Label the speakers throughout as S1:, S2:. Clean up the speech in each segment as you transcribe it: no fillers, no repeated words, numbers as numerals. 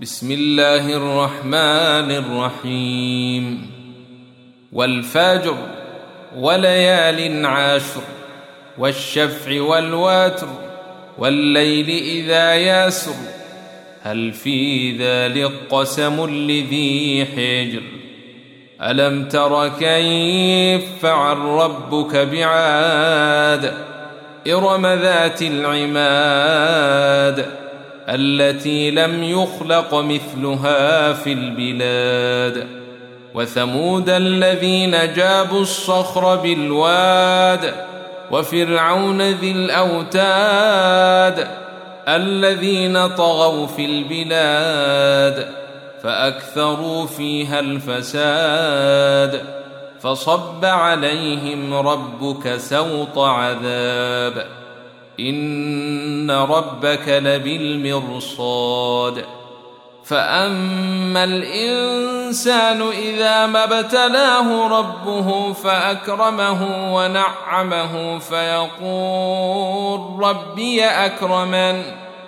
S1: بسم الله الرحمن الرحيم. والفجر وليال عشر والشفع والوتر والليل إذا يسر هل في ذلك قسم لذي حجر ألم تر كيف فعل ربك بعاد إرم ذات العماد التي لم يخلق مثلها في البلاد وثمود الذين جابوا الصخر بالواد وفرعون ذي الأوتاد الذين طغوا في البلاد فأكثروا فيها الفساد فصب عليهم ربك سوط عذاب إن ربك لبالمرصاد فأما الإنسان إذا ما ابتلاه ربه فأكرمه ونعمه فيقول ربي أكرمن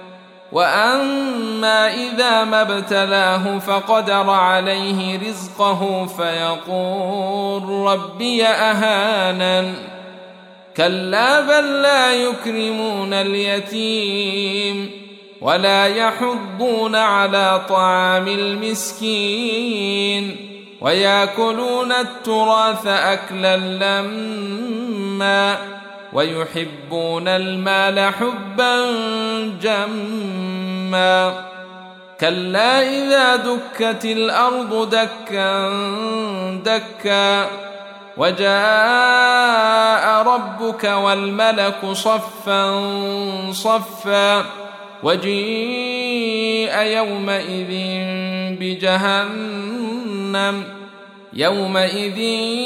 S1: وأما إذا ما ابتلاه فقدر عليه رزقه فيقول ربي أهانن كلا بل لا يكرمون اليتيم ولا يحضون على طعام المسكين ويأكلون التراث أكلا لما ويحبون المال حبا جما كلا إذا دكت الأرض دكا دكا وجاء ربك والملك صفا صفا وجيء يومئذ بجهنم يومئذ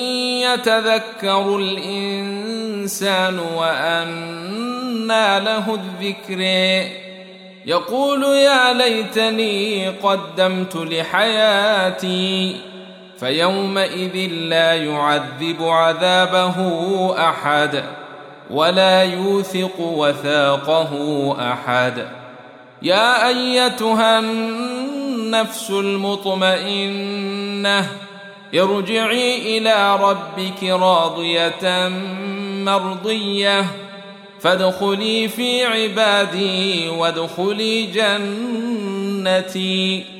S1: يتذكر الإنسان وأنى له الذكر يقول يا ليتني قدمت لحياتي فيومئذ لا يعذب عذابه أحد ولا يوثق وثاقه أحد يا أيتها النفس المطمئنة ارجعي إلى ربك راضية مرضية فادخلي في عبادي وادخلي جنتي